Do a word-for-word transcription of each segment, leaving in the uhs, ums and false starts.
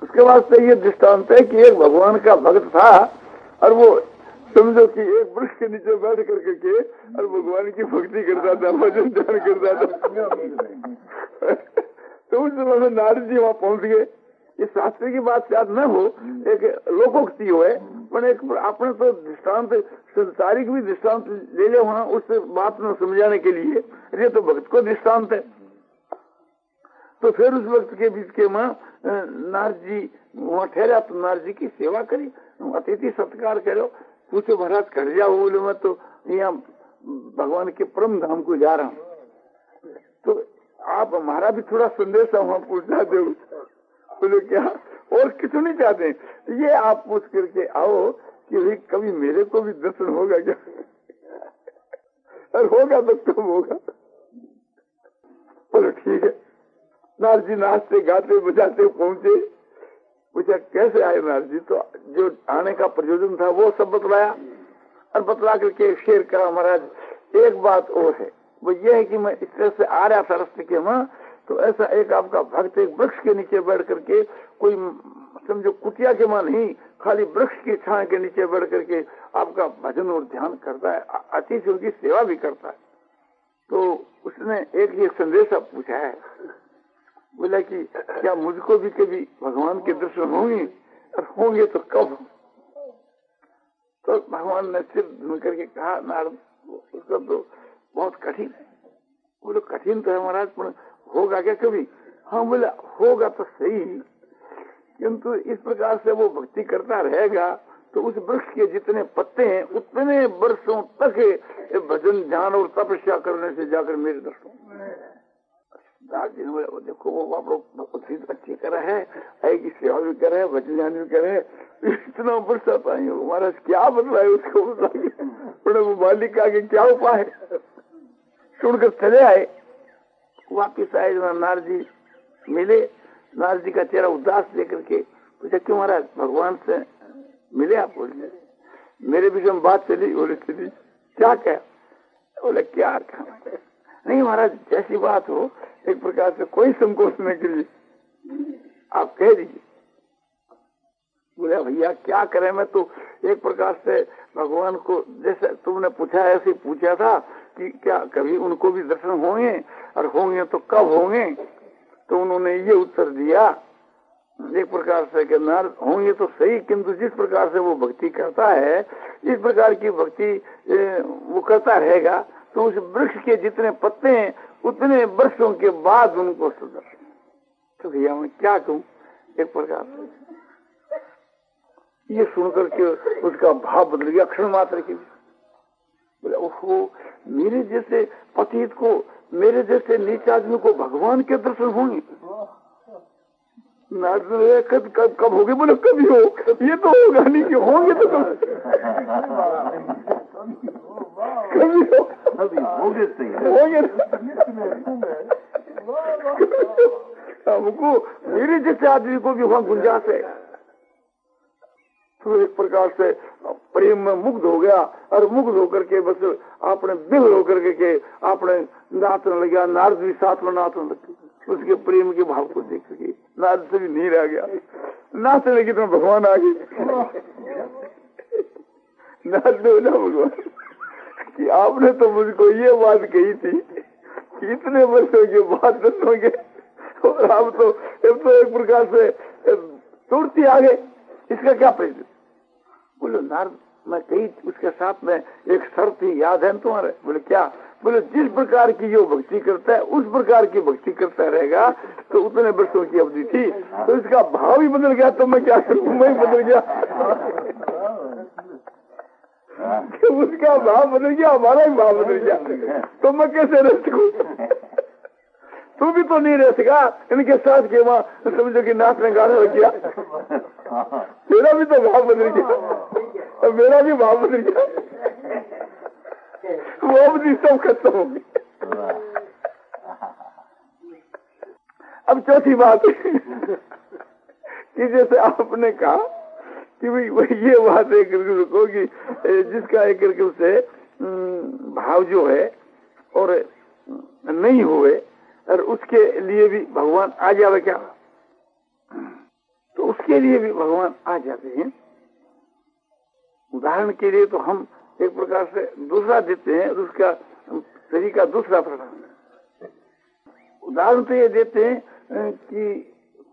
उसके वास्ते ये दृष्टांत है कि एक भगवान का भक्त था और वो समझो कि एक वृक्ष के नीचे बैठ करके के और भगवान की भक्ति करता था, भजन ध्यान करता था। तो उस समय में नारद जी वहां पहुंच गए। ये शास्त्र की बात शायद न हो, एक लोकोक्ति हो है, पर एक आपने तो दृष्टांत संसारिक भी दृष्टांत ले ले वहां उस बात में समझाने के लिए, ये तो भक्त को दृष्टांत है। तो फिर उस वक्त के बीच के माँ नारद जी वहाँ ठहरा तो नारद जी की सेवा करी, अतिथि सत्कार करो, पूछो महाराज कर जाओ। बोले मैं तो यहाँ भगवान के परम धाम को जा रहा हूँ, तो आप हमारा भी थोड़ा संदेश वहाँ पूछना दो। बोले क्या और किसी नहीं चाहते, ये आप पूछ करके आओ कि भाई कभी मेरे को भी दर्शन होगा क्या, और होगा तो कब होगा। बोले ठीक है। नारद जी नाचते गाते बजाते पहुंचे। पूछा कैसे आए नारद जी, तो जो आने का प्रयोजन था वो सब बतलाया और बतला करके शेर करा महाराज एक बात और है, वो ये है कि मैं इस तरह से आ रहा था रास्ते के वहां, तो ऐसा एक आपका भक्त एक वृक्ष के नीचे बैठ करके, कोई समझो कुटिया के मां नहीं, खाली वृक्ष की छाया के नीचे बैठ करके आपका भजन और ध्यान करता है, अतिथियों की सेवा भी करता है। तो उसने एक ये संदेश पूछा है, बोला कि क्या मुझको भी कभी भगवान के दर्शन होंगे, और होंगे तो कब। तो भगवान ने सिर धुन करके कहा नारद उसका तो बहुत कठिन है। बोले कठिन तो है महाराज, पर होगा क्या कभी। हाँ बोला होगा तो सही, किंतु इस प्रकार से वो भक्ति करता रहेगा तो उस वृक्ष के जितने पत्ते हैं उतने वर्षों तक भजन ध्यान और तपस्या करने से जाकर मेरे दर्शन। वो देखो वो आप अच्छी कर है, की सेवा भी करे, भजन ध्यान भी करे, इतना वर्षा पाई महाराज क्या बदलाए उसको बता वो मालिक आगे क्या उपाय। सुनकर चले आए, वापिस आए नारद जी मिले। नारद जी का चेहरा उदास देकर के पूछा क्यों महाराज भगवान से मिले आप। बोले मेरे विषय में बात चली। बोले चली क्या कहा। बोले क्या कहा नहीं महाराज जैसी बात हो, एक प्रकार से कोई संकोच न करिए, आप कह दीजिए। बोले भैया क्या करें, मैं तो एक प्रकार से भगवान को जैसे तुमने पूछा ऐसे ही पूछा था कि क्या कभी उनको भी दर्शन होंगे, और होंगे तो कब होंगे। तो उन्होंने ये उत्तर दिया एक प्रकार से कि नारद होंगे तो सही, किंतु जिस प्रकार से वो भक्ति करता है इस प्रकार की भक्ति वो करता रहेगा तो उस वृक्ष के जितने पत्ते हैं उतने वर्षों के बाद उनको सुदर्शन। तो भैया मैं क्या कहूँ, एक प्रकार से ये सुनकर के उसका भाव बदल गया क्षण मात्र के। बोले ओहो मेरे जैसे पतित को, मेरे जैसे नीच आदमी को भगवान के दर्शन होंगे। नारद कब कब कब होगे। बोले कभी हो, ये तो होगा नहीं कि होंगे तो कब कभी हो होंगे हमको मेरे जैसे आदमी को भी वहां गुंजाइश है। तो एक प्रकार से प्रेम में मुग्ध हो गया, और मुग्ध होकर के बस आपने बिल होकर के, के आपने नाचने लगा। नारद भी साथ में नाचने लगे, उसके प्रेम के भाव को देख सके। नारद से भी नहीं रह गया, नाचने लगी तो भगवान आ गए। नारद ने बोला भगवान कि आपने तो मुझको ये बात कही थी कि इतने वर्षों के बाद दर्शन होंगे, और आप तो, तो एक प्रकार से तुरंत आ गए, इसका क्या प्रयोजन। बोले नारद मैं कही उसके साथ में एक शर्त थी, याद है तुम्हारे। बोले क्या। बोले जिस प्रकार की जो भक्ति करता है उस प्रकार की भक्ति करता रहेगा तो उतने वर्षों की अवधि थी, तो इसका भाव ही बदल गया तो मैं क्या करूँ, मैं बदल गया। उसका भाव बदल गया, हमारा ही भाव बदल गया, तो मैं कैसे रह सकूं। तू भी तो नहीं रह सका इनके साथ के वहाँ, समझो कि नाचने गाने लग गया। तेरा भी तो भाव बदल गया और मेरा भी भाव बदल गया, वो अवधि सब खत्म हो गई। अब चौथी बात कि जैसे आपने कहा कि भाई ये बात है को कि जिसका एक से भाव जो है और नहीं हुए और उसके लिए भी भगवान आ जावे क्या। तो उसके लिए भी भगवान आ जाते हैं। उदाहरण के लिए तो हम एक प्रकार से दूसरा देते हैं, उसका तरीका दूसरा प्रकार। उदाहरण तो ये देते हैं कि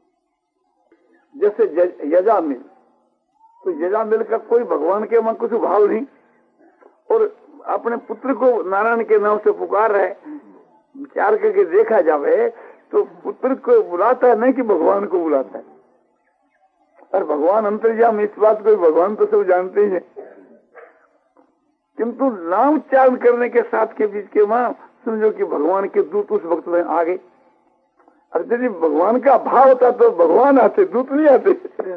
जैसे यजामिल, तो यजामिल का कोई भगवान के मन कुछ भाव नहीं, और अपने पुत्र को नारायण के नाम से पुकार रहे। विचार करके देखा जावे तो पुत्र को बुलाता है, नहीं कि भगवान को बुलाता है। और भगवान अंतर्यामी, इस बात को भगवान तो सब जानते ही है, किंतु नाम उच्चारण करने के साथ के बीच के वहां समझो कि भगवान के दूत उस वक्त में आ गए। और यदि भगवान का भाव होता तो भगवान आते, दूत नहीं आते।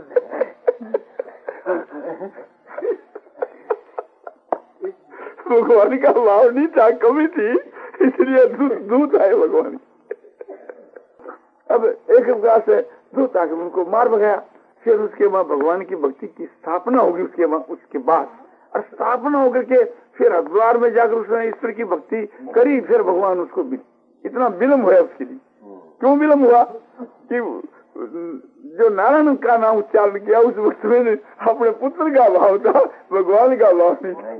भगवान का भाव नहीं था, कमी थी, इसलिए दूत दूत आए भगवान। अब एक प्रकार से दूत आके उनको मार भगाया। फिर उसके बाद भगवान की भक्ति की स्थापना होगी। उसके बाद उसके बाद और स्थापना होकर के फिर हरिद्वार में जाकर उसने ईश्वर की भक्ति करी। फिर भगवान उसको इतना विलम्ब हुआ उसके लिए। क्यों विलम्ब हुआ कि जो नारायण का नाम उच्चारण किया उस वक्त में अपने पुत्र का भाव था, भगवान का भाव नहीं।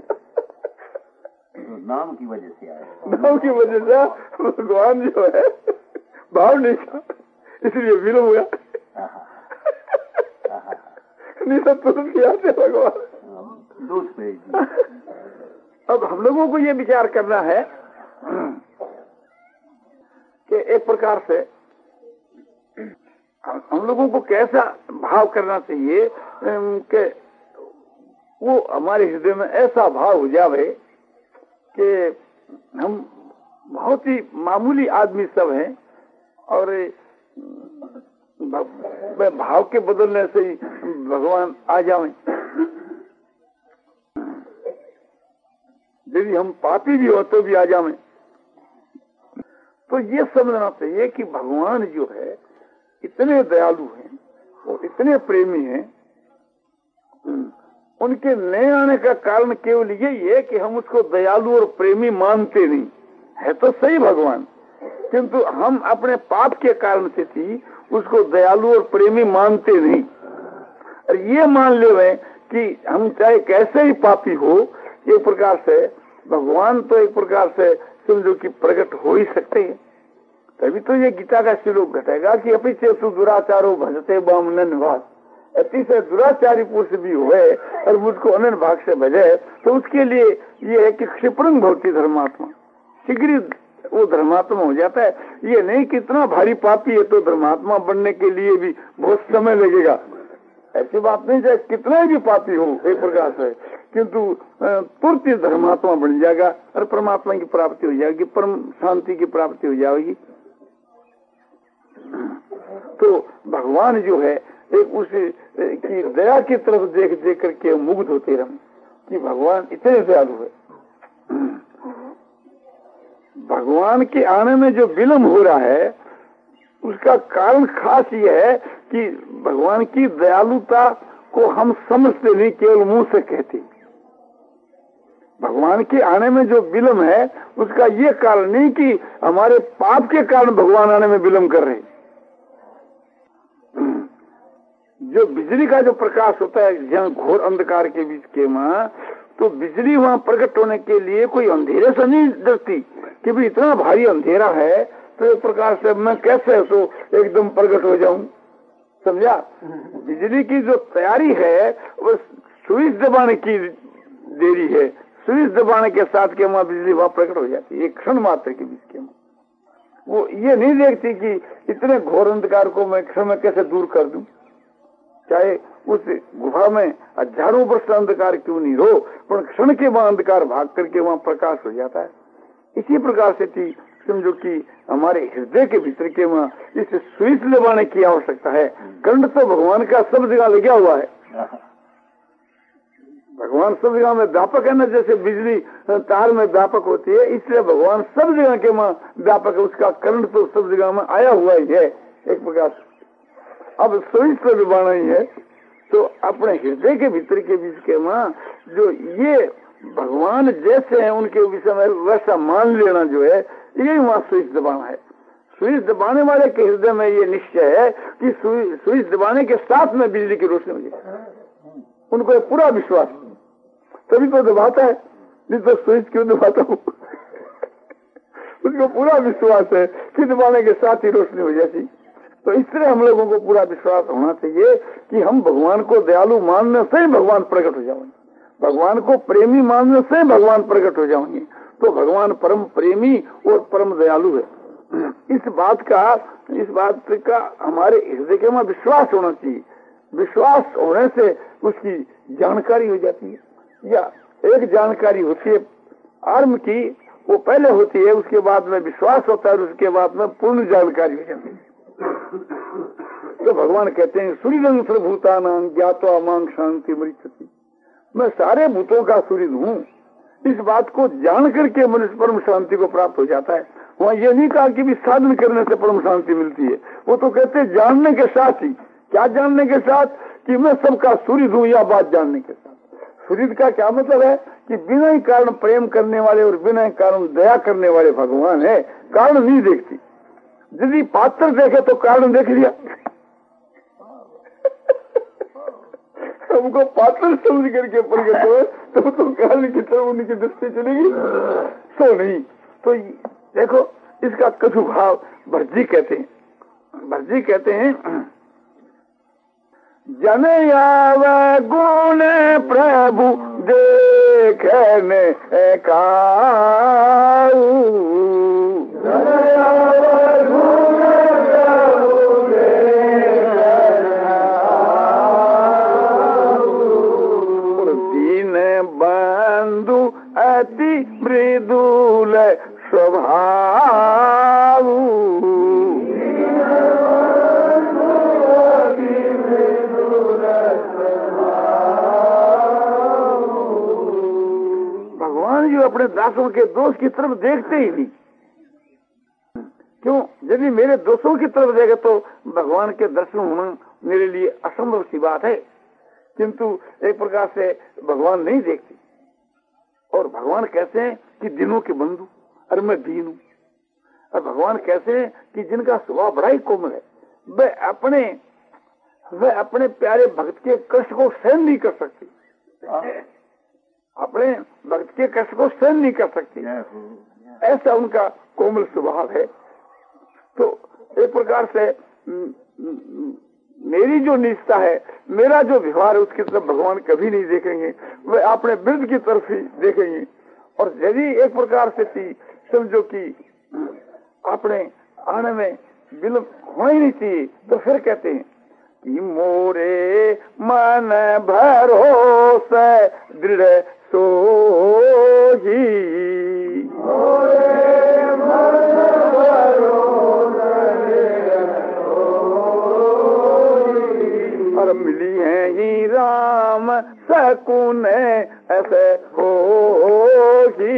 नाम की वजह से आया, नाम की वजह से भगवान जो है भाव नहीं था, इसलिए विलम्ब हुआ। नहीं तो तुरंत किया थे भगवान दूध पे। अब हम लोगों को ये विचार करना है कि एक प्रकार से हम लोगों को कैसा भाव करना चाहिए कि वो हमारे हृदय में ऐसा भाव हो जावे कि हम बहुत ही मामूली आदमी सब हैं और भाव के बदलने से ही भगवान आ जावे। यदि हम पापी भी हो तो भी आ जावे। तो ये समझना चाहिए कि भगवान जो है इतने दयालु हैं और इतने प्रेमी हैं, उनके नए आने का कारण केवल यही है कि हम उसको दयालु और प्रेमी मानते नहीं है। तो सही भगवान, किंतु हम अपने पाप के कारण से थी उसको दयालु और प्रेमी मानते नहीं। और ये मान ले कि हम चाहे कैसे ही पापी हो, एक प्रकार से भगवान तो एक प्रकार से समझो कि प्रकट हो ही सकते हैं। तभी तो ये गीता का श्लोक घटेगा कि अपिचे दुराचारो भजते बामनन वास, अतिशय दुराचारी पुरुष भी हुए और मुझको अनन्य भाग से भजे तो उसके लिए ये है कि क्षिप्रंग भवति धर्मात्मा, शीघ्र वो धर्मात्मा हो जाता है। ये नहीं कि इतना भारी पापी है तो धर्मात्मा बनने के लिए भी बहुत समय लगेगा, ऐसी बात नहीं। चाहे कितना भी पापी हो एक प्रकार से, किंतु तुरंत ही धर्मात्मा बन जाएगा और परमात्मा की प्राप्ति हो जाएगी, परम शांति की प्राप्ति हो जाएगी। तो भगवान जो है एक उसी की दया की तरफ देख देख करके मुग्ध होते रहे कि भगवान इतने दयालु है। भगवान के आने में जो विलम्ब हो रहा है उसका कारण खास ये है कि भगवान की दयालुता को हम समझते नहीं, केवल मुंह से कहते। भगवान के आने में जो विलम्ब है उसका ये कारण नहीं कि हमारे पाप के कारण भगवान आने में विलम्ब कर रहे। जो बिजली का जो प्रकाश होता है जहाँ घोर अंधकार के बीच के वहां, तो बिजली वहां प्रकट होने के लिए कोई अंधेरे से नहीं डरती कि भी इतना भारी अंधेरा है तो एक प्रकार से मैं कैसे तो एकदम प्रकट हो जाऊं, समझा। बिजली की जो तैयारी है वो स्विच दबाने की देरी है, स्विच दबाने के साथ के वहां बिजली वहां प्रकट हो जाती है एक क्षण मात्र के बीच के वहां। वो ये नहीं देखती कि इतने घोर अंधकार को मैं क्षण में कैसे दूर कर दूं, चाहे उस गुफा में हजारों वर्ष अंधकार क्यों नहीं हो, पर क्षण के बाद अंधकार भाग करके वहां प्रकाश हो जाता है। इसी प्रकार से थी समझो कि हमारे हृदय के भीतर के वहां इस स्विच लगाने की आवश्यकता है। करंट तो भगवान का सब जगह लगा हुआ है, भगवान सब जगह में व्यापक है ना, जैसे बिजली तार में व्यापक होती है, इसलिए भगवान सब जगह के वहां व्यापक है। उसका करंट तो सब जगह में आया हुआ ही है एक प्रकार से। अब स्विच तो दबाना ही है, तो अपने हृदय के भीतर के बीच के वहां जो ये भगवान जैसे हैं उनके विषय में वैसा मान लेना जो है, यही वहां स्विच दबाना है। स्विच दबाने वाले के हृदय में ये निश्चय है कि स्विच दबाने के साथ में बिजली की रोशनी हो जाए, उनको पूरा विश्वास, तभी तो दबाता है, नहीं तो स्विच क्यों दबाता हूँ उसको पूरा विश्वास है कि दबाने के साथ ही रोशनी हो जाती। तो इस तरह हम लोगों को पूरा विश्वास होना चाहिए कि हम भगवान को दयालु मानने से भगवान प्रकट हो जाएंगे, भगवान को प्रेमी मानने से भगवान प्रकट हो जाएंगे। तो भगवान परम प्रेमी और परम दयालु है। इस बात का इस बात का हमारे हृदय में विश्वास होना चाहिए। विश्वास होने से उसकी जानकारी हो जाती है। या एक जानकारी होती है आर्म की, वो पहले होती है, उसके बाद में विश्वास होता है और उसके बाद में पूर्ण जानकारी हो जाती है। तो भगवान कहते हैं सूर्य सर्वभूतानां ज्ञात्वा मां शांति मृच्छति, मैं सारे भूतों का सूर्य हूँ। इस बात को जान करके मनुष्य परम शांति को प्राप्त हो जाता है। वहाँ ये नहीं कहा कि भी साधन करने से परम शांति मिलती है, वो तो कहते हैं जानने के साथ ही। क्या जानने के साथ? कि मैं सबका सूर्य हूँ, यह बात जानने के साथ। सूर्य का क्या मतलब है कि बिना ही कारण प्रेम करने वाले और बिना ही कारण दया करने वाले भगवान है। कारण नहीं देखती, यदि पात्र देखे तो कारण देख लिया हमको पात्र समझ करके प्रकट हुए तो तो कारण की तरफ उनकी दृष्टि चलेगी तो नहीं। तो देखो इसका कछु भाव भर्जी कहते हैं। भर्जी कहते हैं जन याव गुण प्रभु देखने काऊ, दीन बंधु अति मृदुल स्वभाव, भगवान जो अपने दासों के दोष की तरफ देखते ही नहीं। क्यों? यदि मेरे दोषों की तरफ देखे तो भगवान के दर्शन होना मेरे लिए असंभव सी बात है, किंतु एक प्रकार से भगवान नहीं देखते। और भगवान कहते हैं कि दिनों के बंधु, अरे मैं दीन हूँ। और भगवान कहते हैं कि जिनका स्वभाव बड़ा ही कोमल है, वे अपने वे अपने प्यारे भक्त के कष्ट को सहन नहीं कर सकते, अपने भक्त के कष्ट को सहन नहीं कर सकती, ऐसा उनका कोमल स्वभाव है। तो एक प्रकार से मेरी जो निष्ठा है, मेरा जो व्यवहार है, उसकी तरफ भगवान कभी नहीं देखेंगे, वे अपने वृद्ध की तरफ ही देखेंगे। और यदि एक प्रकार से थी समझो कि अपने आने में विलंब होना ही नहीं चाहिए, तो फिर कहते हैं कि मोरे मन भरोसे दृढ़ सोही, और मिली है ही राम सकुन ऐसे होगी।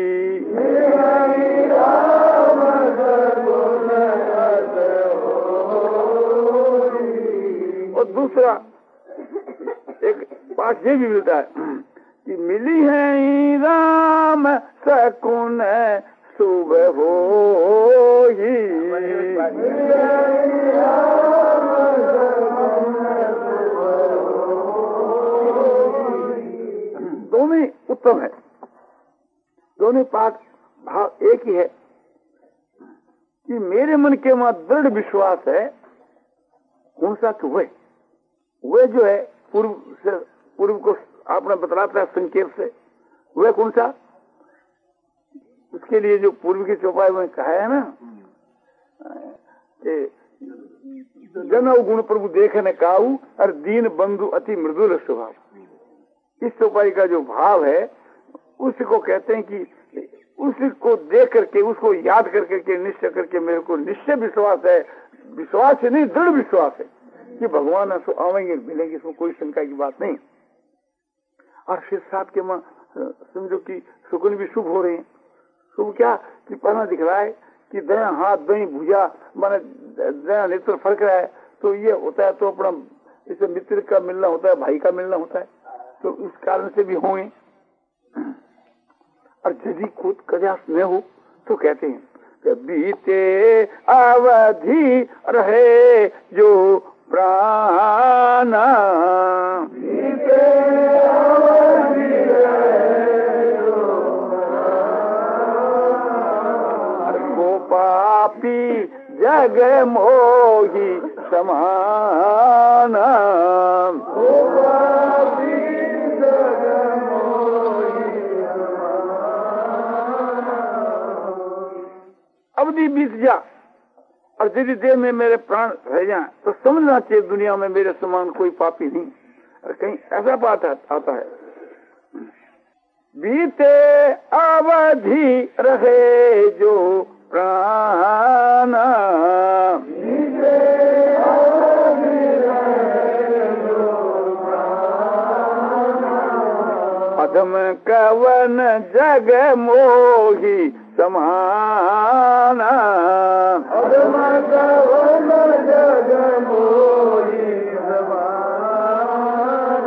और दूसरा एक पाठ ये भी मिलता है कि मिली है ही राम सकुन सुबह होगी। दोनों उत्तम है, दोनों पाठ भाव एक ही है कि मेरे मन के वहां दृढ़ विश्वास है। कौन सा? कि वे वे जो है पूर्व से पूर्व को आपने बतलाता है संकेत से, वे कौन सा? उसके लिए जो पूर्व की चौपाई में कहा है ना कि जन गुण प्रभु देखने काऊ और दीन बंधु अति मृदुल स्वभाव। इस चौपाई का जो भाव है उसको कहते हैं कि उसको देख करके, उसको याद करके के निश्चय करके मेरे को निश्चय विश्वास है, विश्वास है नहीं दृढ़ विश्वास है कि भगवान ऐसा आवेंगे मिलेंगे, इसमें कोई शंका की बात नहीं। और फिर साथ के मां समझो कि सुकुन भी शुभ हो रहे हैं। शुभ क्या? कि पहला दिख रहा है कि दया हाथ दही भुजा माने दया नेत्र फर्क रहा है, तो ये होता है तो अपना इसे मित्र का मिलना होता है, भाई का मिलना होता है, तो इस कारण से भी होंगे। और यदि खुद कदाच न हो तो कहते हैं कि बीते अवधि रहे जो प्राण, बीते अवधि रहे जो प्राण, को पापी जग मोही समान, को पापी जग मोही समान। अवधि बीत जा और यदि देह में मेरे प्राण रह जाए तो समझना चाहिए दुनिया में मेरे समान कोई पापी नहीं। और कहीं ऐसा बात आता है, बीते अवधि रहे जो प्राण, बीते अवधि रहे जो प्राण, अधम कवन जग मोही समान, अधम कवन जग मोही समान।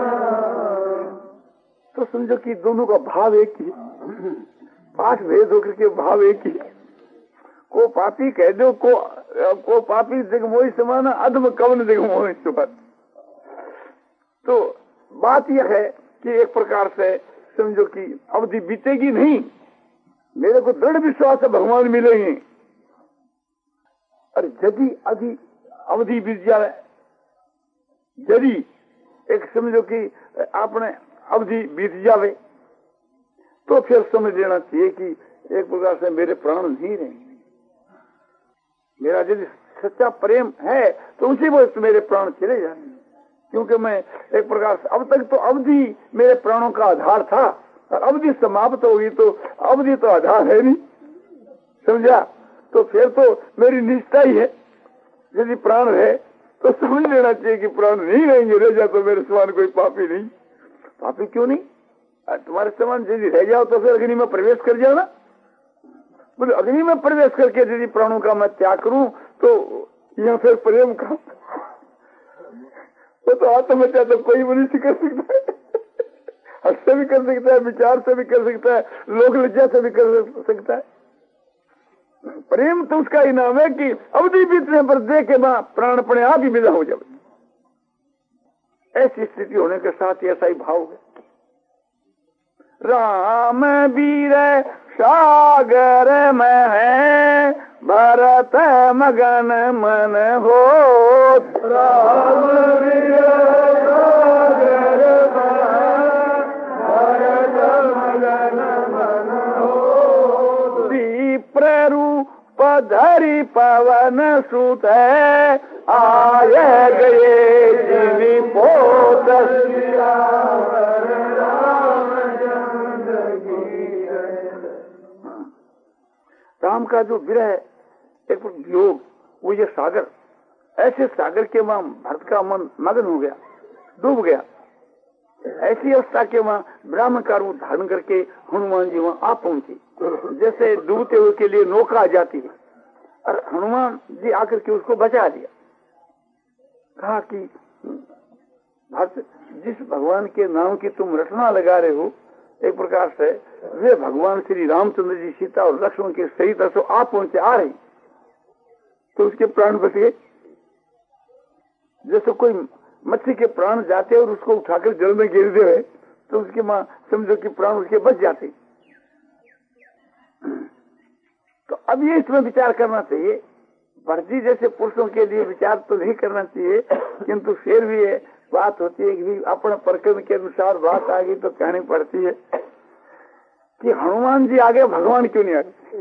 तो समझो कि दोनों का भाव एक ही, पाठ भेद होकर के भाव एक ही। को पापी कह दो, को को पापी जगमोही समान, अधम कवन जगमोही समान। तो बात यह है कि एक प्रकार से समझो कि अवधि बीतेगी नहीं, मेरे को दृढ़ विश्वास है भगवान मिलेंगे। और यदि अभी अवधि बीत जाए, यदि एक समझो कि आपने अवधि बीत जावे तो फिर समझ लेना चाहिए कि एक प्रकार से मेरे प्राण नहीं रहेंगे। मेरा यदि सच्चा प्रेम है तो उसी वक्त मेरे प्राण चले जाएंगे, क्योंकि मैं एक प्रकार से अब तक तो अवधि मेरे प्राणों का आधार था, और अवधि समाप्त होगी तो अवधि तो आधार है नहीं, समझा। तो फिर तो मेरी निष्ठा ही है, यदि प्राण है तो समझ लेना चाहिए कि प्राण नहीं रहेंगे, रह जाए तो मेरे समान कोई पापी नहीं। पापी क्यों नहीं? तुम्हारे समान यदि रह जाओ तो फिर अग्नि में प्रवेश कर जाओ ना। बोले अग्नि में प्रवेश करके यदि प्राणों का मैं त्याग करूं तो यहाँ फिर प्रेम का वो तो आत्महत्या तो कोई मनुष्य कर सकता है, हद से भी कर सकता है, विचार से भी कर सकता है, लोक लज्जा से भी कर सकता है। प्रेम तो उसका ही नाम है कि अवधि बीतने पर देखे मां प्राण अपने आप ही विदा हो जाए। ऐसी स्थिति होने के साथ ही ऐसा ही भाव है। राम वीर सागर में है, भरत मगन मन हो। राम वीर सागर में, भरत मगन मन हो। दीप्र रूप धरि पवन सुत, आए गए जीवी पोत। राम का जो विरह एक वियोग, वो ये सागर, ऐसे सागर के वहां भरत का मन मगन हो गया, डूब गया। ऐसी अवस्था के वहां ब्राह्मण का रूप धारण करके हनुमान जी वहां आ पहुंचे, जैसे डूबते हुए के लिए नौका आ जाती है, और हनुमान जी आकर के उसको बचा दिया। कहा कि भक्त, जिस भगवान के नाम की तुम रटना लगा रहे हो, एक प्रकार से वे भगवान श्री रामचंद्र जी सीता और लक्ष्मण के सहित तो आप पहुंचे आ रहे, तो उसके प्राण बच गए। जैसे कोई मच्छी के प्राण जाते और उसको उठाकर जल में गिर दे तो उसके मां समझो कि प्राण उसके बच जाते। तो अब ये इसमें विचार करना चाहिए। भरती जैसे पुरुषों के लिए विचार तो नहीं करना चाहिए, किंतु फिर भी ये बात होती है कि अपने प्रकरण के अनुसार बात आ गई तो कहनी पड़ती है कि हनुमान जी आगे भगवान क्यों नहीं आए।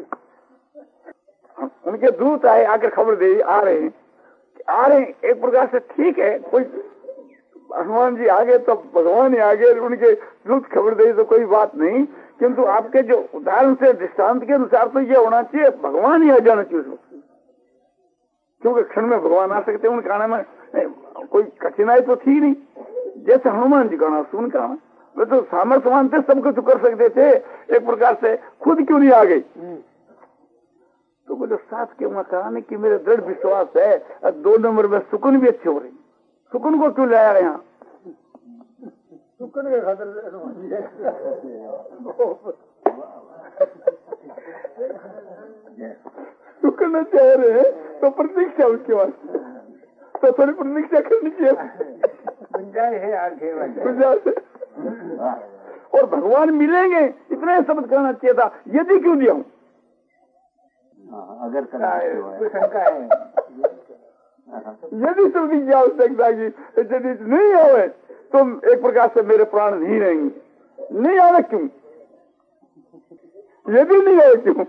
उनके दूत आए, आकर खबर दे आ रहे हैं, आ रहे हैं। एक प्रकार से ठीक है, कोई हनुमान जी आगे तो भगवान ही आगे, उनके दूत खबर दे तो कोई बात नहीं, किंतु आपके जो उदाहरण से दृष्टांत के अनुसार तो ये होना चाहिए भगवान ही आ जाना चाहिए उसको, क्योंकि क्षण में भगवान आ सकते हैं। उनके आने में कोई कठिनाई तो थी नहीं, जैसे हनुमान जी का आना सुन का आना, वे तो सामर्थ्यवान थे, सब कुछ कर सकते थे, एक प्रकार से खुद क्यों नहीं आ गई। तो बोले साथ के वहां कराने की मेरा दृढ़ विश्वास है, और दो नंबर में सुकून भी अच्छी हो रही। सुकून को क्यों लाया यहाँ? सुकून के खातिर सुख करना चाह रहे हैं तो प्रतीक्षा उसके वास्ते, तो थोड़ी प्रतीक्षा करनी चाहिए, गुंजाइश है आगे गुंजाइश है। और भगवान मिलेंगे इतना शब्द करना चाहिए था, यदि क्यों दिया हूँ अगर शंका है, यदि तुम्हें आवश्यकता की यदि नहीं आवे तो एक प्रकार से मेरे प्राण नहीं रहेंगे, नहीं आवे क्यों, यदि नहीं आवे क्यों,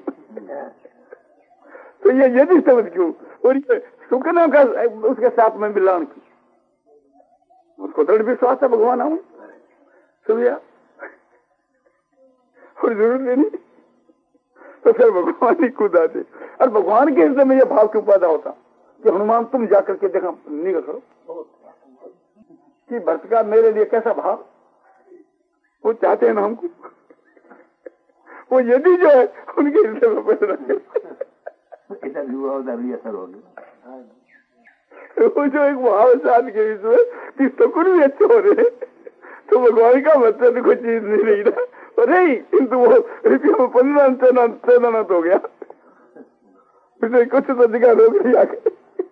तो ये यदि शब्द क्यों, और ये सुखना का उसके साथ में मिलान की, उसको दृढ़ विश्वास है भगवान आऊं समझा, और जरूरत नहीं तो फिर भगवान ही खुद आते। और भगवान के हृदय में यह भाव क्यों पैदा होता कि हनुमान तुम जाकर के देखा निगल करो कि भक्त का मेरे लिए कैसा भाव, वो चाहते हैं ना हमको, वो यदि जो है उनके हृदय में पैदा असर होगा, वो जो एक भाव साथ के इसमें कि सकुन भी अच्छे हो रहे तो भगवान का मतलब कोई चीज नहीं रही ना, नहीं किंतु वो रुपये में पंद्रह चैन हो गया, फिर कुछ तो अधिकार हो गई आगे।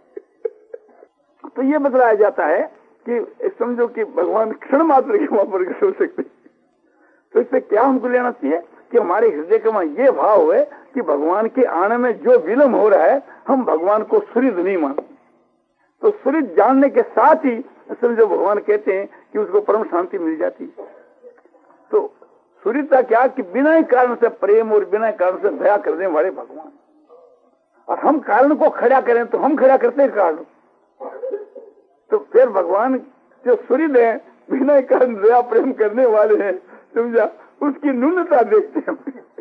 तो ये बतलाया जाता है कि समझो कि भगवान क्षण मात्र के वहां पर सोच सकते, तो इससे क्या हमको लेना चाहिए कि हमारे हृदय के वहां ये भाव है कि भगवान के आने में जो विलम्ब हो रहा है हम भगवान को सुहृद नहीं मानते, तो सुहृद जानने के साथ ही समझो भगवान कहते हैं कि उसको परम शांति मिल जाती। तो सुहृदता क्या कि बिना ही कारण से प्रेम और बिना कारण से दया करने वाले भगवान, और हम कारण को खड़ा करें तो हम खड़ा करते हैं कारण, तो फिर भगवान जो सुहृद है बिना कारण दया प्रेम करने वाले हैं समझा, उसकी न्यूनता देखते हैं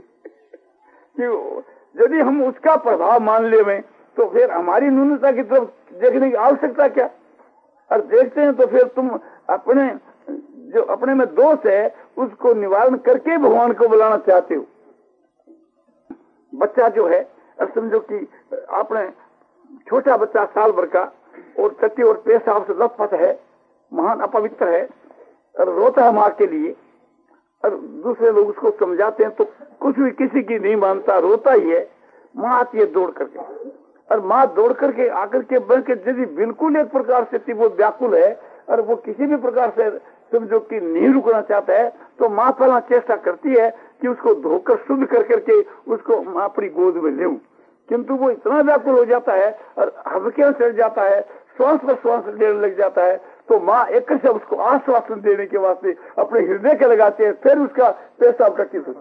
कि यदि हम उसका प्रभाव मान ले तो फिर हमारी न्यूनता की तरफ देखने की आवश्यकता क्या, और देखते हैं तो फिर तुम अपने जो अपने में दोष है उसको निवारण करके भगवान को बुलाना चाहते हो। बच्चा जो है अब समझो कि आपने छोटा बच्चा साल भर का और टट्टी और पेशाब से लथपथ है, महान अपवित्र है और रोता है माँ के लिए, और दूसरे लोग उसको समझाते हैं तो कुछ भी किसी की नहीं मानता, रोता ही है। माँ आती है दौड़ करके, और माँ दौड़ करके आकर के बन के यदि बिल्कुल एक प्रकार से वो व्याकुल है और वो किसी भी प्रकार से समझो कि नहीं रुकना चाहता है, तो माँ पहला चेष्टा करती है कि उसको धोकर शुद्ध कर करके उसको अपनी गोद में ले, किंतु वो इतना व्याकुल हो जाता है और हल्के चढ़ जाता है, श्वास पर श्वास लेने लग जाता है, तो माँ एक से उसको आश्वासन देने के वास्ते अपने हृदय के लगाते हैं, फिर उसका पेशाब टट्टी से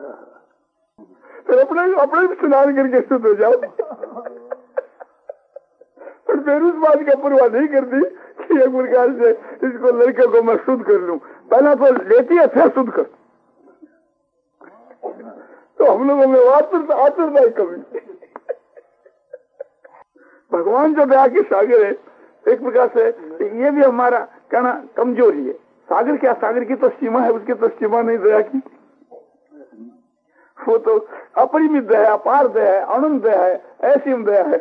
फिर अपने अपने भी स्नान करके शुद्ध हो जाओ। पर फिर उस बात का परवाह नहीं करती कि एक प्रकार से इसको लड़के को मैं शुद्ध कर लूं, पहला तो लेती है फिर शुद्ध कर। तो हम लोगों में आतुरता आतुरता है कभी। भगवान जो दया की सागर है एक प्रकार से ये भी हमारा कहना कमजोरी है। सागर क्या, सागर की तो सीमा है, उसकी तो सीमा नहीं दया की, वो तो अपरिमित दया है, अपार दया है, अनंत दया है, ऐसी दया है।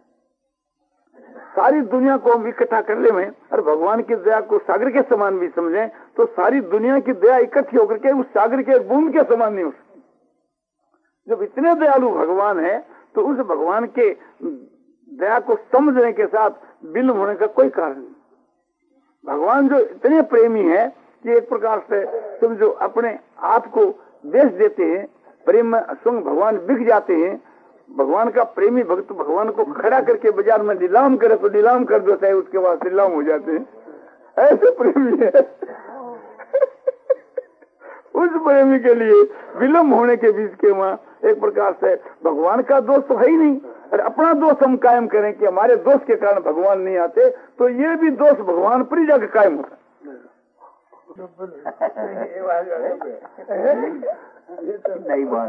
सारी दुनिया को हम इकट्ठा कर ले में और भगवान की दया को सागर के समान भी समझें तो सारी दुनिया की दया इकट्ठी होकर के उस सागर के बूंद के समान नहीं हो सकती। जब इतने दयालु भगवान है तो उस भगवान के दया को समझने के साथ विलंब होने का कोई कारण नहीं। भगवान जो इतने प्रेमी है कि एक प्रकार से समझो अपने आप को बेच देते हैं, प्रेम में स्वयं भगवान बिक जाते हैं। भगवान का प्रेमी भक्त भगवान को खड़ा करके बाजार में नीलाम करे तो नीलाम कर देता है, उसके बाद नीलाम हो जाते हैं, ऐसे प्रेमी है। उस प्रेमी के लिए विलम्ब होने के बीच के वहाँ एक प्रकार से भगवान का दोष तो है ही नहीं, और अपना दोष हम कायम करें कि हमारे दोष के कारण भगवान नहीं आते, तो ये भी दोष भगवान पर ही जाकर कायम होता है। नहीं बात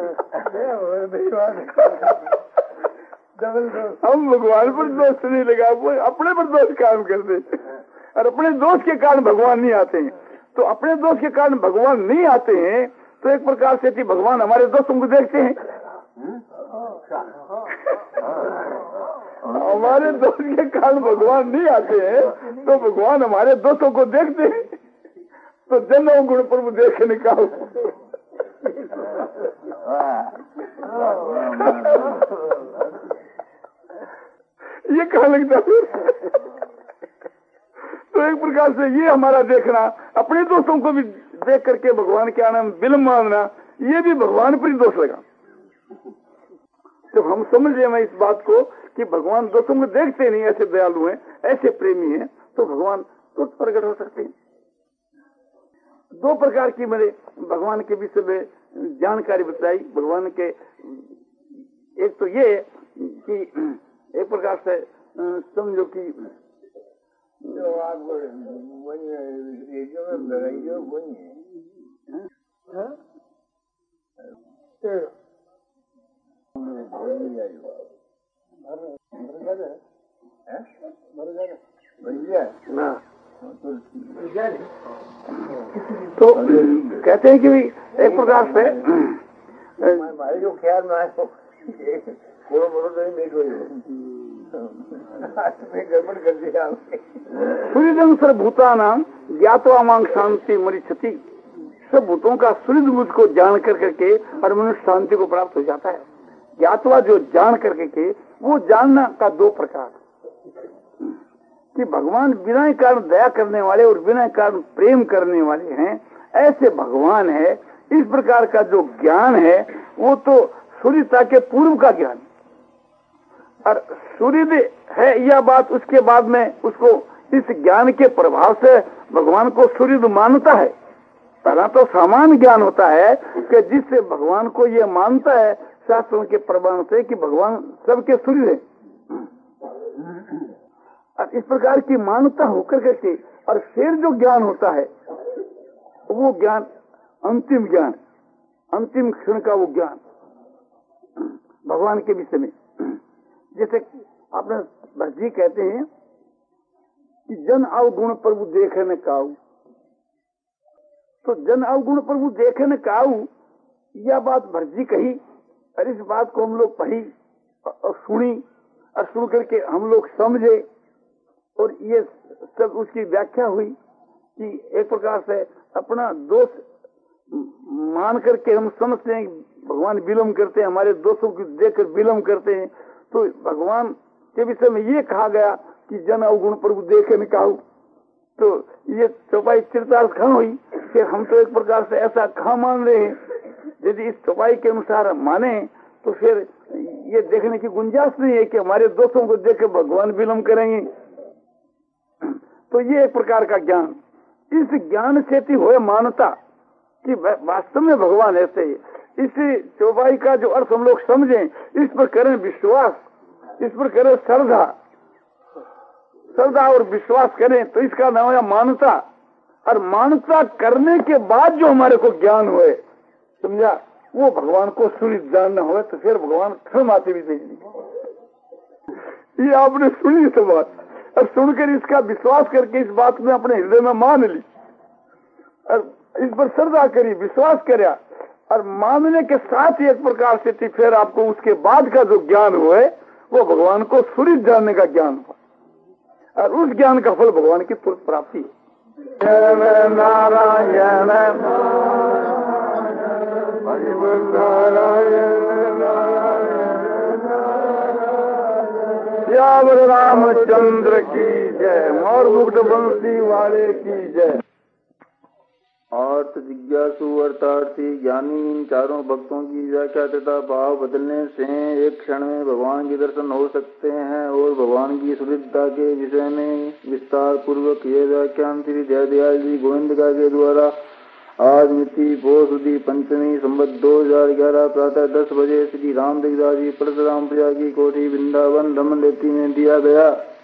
हम भगवान पर दोष नहीं लगा, वो अपने पर दोष कायम करते और अपने दोष के कारण भगवान नहीं आते हैं। तो अपने दोष के कारण भगवान नहीं आते हैं तो एक प्रकार से कि भगवान हमारे दोस्तों को देखते हैं। हमारे दोस्त के कारण भगवान नहीं आते हैं तो भगवान हमारे दोस्तों को देखते हैं। तो जन्म गुण प्रभु देखने का ये कहाँ लगता है? तो एक प्रकार से ये हमारा देखना, अपने दोस्तों को भी देख करके भगवान के आने में विलम्ब मानना, ये भी भगवान पर ही दोष लगा। तो हम समझ रहे इस बात को कि भगवान दोस्तों को देखते नहीं, ऐसे दयालु हैं, ऐसे प्रेमी हैं, तो भगवान तुरंत प्रकट हो सकते हैं। दो प्रकार की मैंने भगवान के विषय में जानकारी बताई। भगवान के एक तो ये कि एक प्रकार से समझो कि जो आप रेडियो में रेडियो बोलिए ना, तो कहते हैं कि एक प्रकार से हमारे जो ख्याल में आए बोलो बोलो तो नहीं गड़बड़ कर दिया। सूर्यदंग सर्वभूतानां ज्ञात्वा मां शांति मरिच्छति। सब भूतों का सूर्य मुझको जान कर करके और मनुष्य शांति को प्राप्त हो जाता है। ज्ञातवा जो जान करके के, वो जानना का दो प्रकार कि भगवान बिना कारण दया करने वाले और बिना कारण प्रेम करने वाले हैं, ऐसे भगवान है। इस प्रकार का जो ज्ञान है वो तो सूर्यता के पूर्व का ज्ञान, और सूर्य है यह बात उसके बाद में उसको इस ज्ञान के प्रभाव से भगवान को सूर्य मानता है। पहला तो सामान्य ज्ञान होता है कि जिससे भगवान को यह मानता है शास्त्रों के प्रमाण से कि भगवान सबके सूर्य है। और इस प्रकार की मान्यता होकर करके और फिर जो ज्ञान होता है वो ज्ञान अंतिम ज्ञान, अंतिम क्षण का वो ज्ञान भगवान के विषय में। जैसे आपने भरजी कहते हैं कि जन अवगुण प्रभु देखे न काऊ, तो जन अवगुण प्रभु देखे न काऊ यह बात भरजी कही, और इस बात को हम लोग पढ़ी और सुनी और सुन करके हम लोग समझे, और ये सब उसकी व्याख्या हुई कि एक प्रकार से अपना दोष मान करके हम समझते हैं भगवान विलम्ब करते हैं, हमारे दोषों को देखकर विलम्ब करते हैं। तो भगवान के विषय में ये कहा गया कि जन अवगुण प्रभु देखे न काऊ, तो ये चौपाई चिरतार्थ कहाँ हुई? फिर हम तो एक प्रकार से ऐसा कहाँ मान रहे हैं? यदि इस चौपाई के अनुसार माने तो फिर ये देखने की गुंजाइश नहीं है कि हमारे दोषों को देख के भगवान विलम्ब करेंगे। तो ये एक प्रकार का ज्ञान, इस ज्ञान से हुए मानता कि वास्तव में भगवान ऐसे ही। इस चौपाई का जो अर्थ हम लोग समझें, इस पर करें विश्वास, इस पर करें श्रद्धा, श्रद्धा और विश्वास करें तो इसका नाम है मानता। और मानता करने के बाद जो हमारे को ज्ञान हुए, समझा, वो भगवान को सूर्य जानना हुए तो फिर भगवान क्षण आते भी देंगे। ये आपने सुनी सब बात, और सुनकर इसका विश्वास करके इस बात में अपने हृदय में मान ली और इस पर श्रद्धा करी, विश्वास कराया, और मानने के साथ ही एक प्रकार से थी फिर आपको उसके बाद का जो ज्ञान हुआ है वो भगवान को सूर्य जानने का ज्ञान हुआ, और उस ज्ञान का फल भगवान की तुरंत प्राप्ति है। नारायण यावर रामचंद्र की जय, मोर मुग्ध बंसी वाले की जय। अर्थ जिज्ञासु अर्थार्थी ज्ञानी इन चारों भक्तों की व्याख्या तथा भाव बदलने से एक क्षण में भगवान के दर्शन हो सकते हैं, और भगवान की सुहृदता के विषय में विस्तार पूर्वक ये व्याख्यान श्री जयदयाल जी गोविंदका के द्वारा आज मिति पौषधी पंचमी संवत दो हजार ग्यारह प्रातः दस बजे श्री राम दिग्दास जी परशुराम प्रयाग की कोठी वृंदावन धम्म लेती में दिया गया।